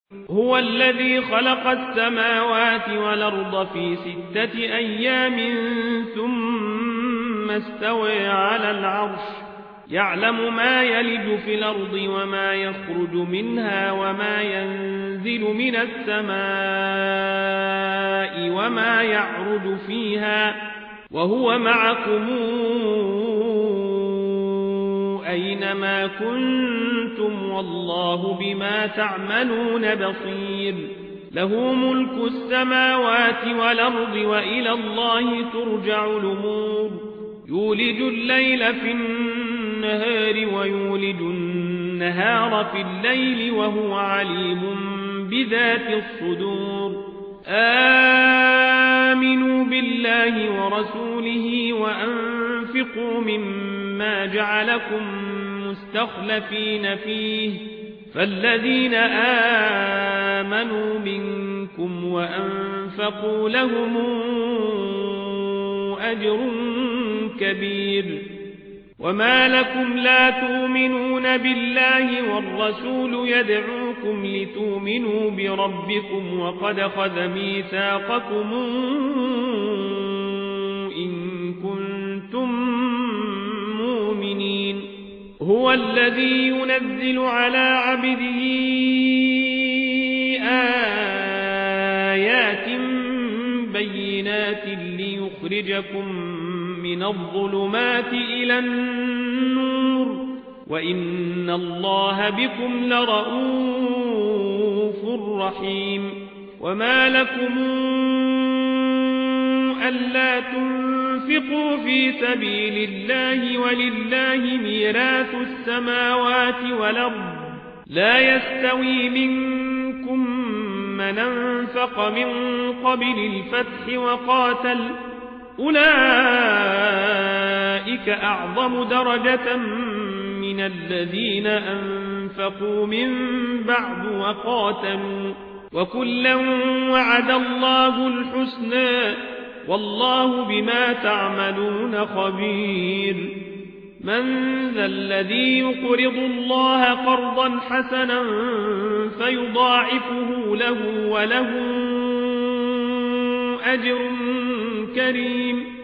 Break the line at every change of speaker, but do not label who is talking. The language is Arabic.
هو الذي خلق السماوات والأرض في 6 أيام ثم استوى على العرش يعلم ما يلج في الأرض وما يخرج منها وما ينزل من السماء وما يعرج فيها وهو معكم أينما كنتم والله بما تعملون بصير له ملك السماوات والأرض وإلى الله ترجع الأمور يولج الليل في النهار ويولج النهار في الليل وهو عليم بذات الصدور آمنوا بالله ورسوله وأنفقوا مما جعلكم مستخلفين فيه فالذين آمنوا منكم وأنفقوا لهم أجر كبير وما لكم لا تؤمنون بالله والرسول يدعوكم لتؤمنوا بربكم وقد أخذ ميثاقكم إن كنتم مؤمنين هو الذي ينزل على عبده آيات بينات ليخرجكم من الظلمات إلى النور وإن الله بكم لرؤوف رحيم وما لكم ألا تنفقوا في سبيل الله ولله ميراث السماوات والأرض لا يستوي منكم من أنفق من قبل الفتح وقاتل أولئك أعظم درجة من الذين أنفقوا من بعد وقاتلوا وكلا وعد الله الحسنى والله بما تعملون خبير من ذا الذي يقرض الله قرضا حسنا فيضاعفه له وله أجر كريم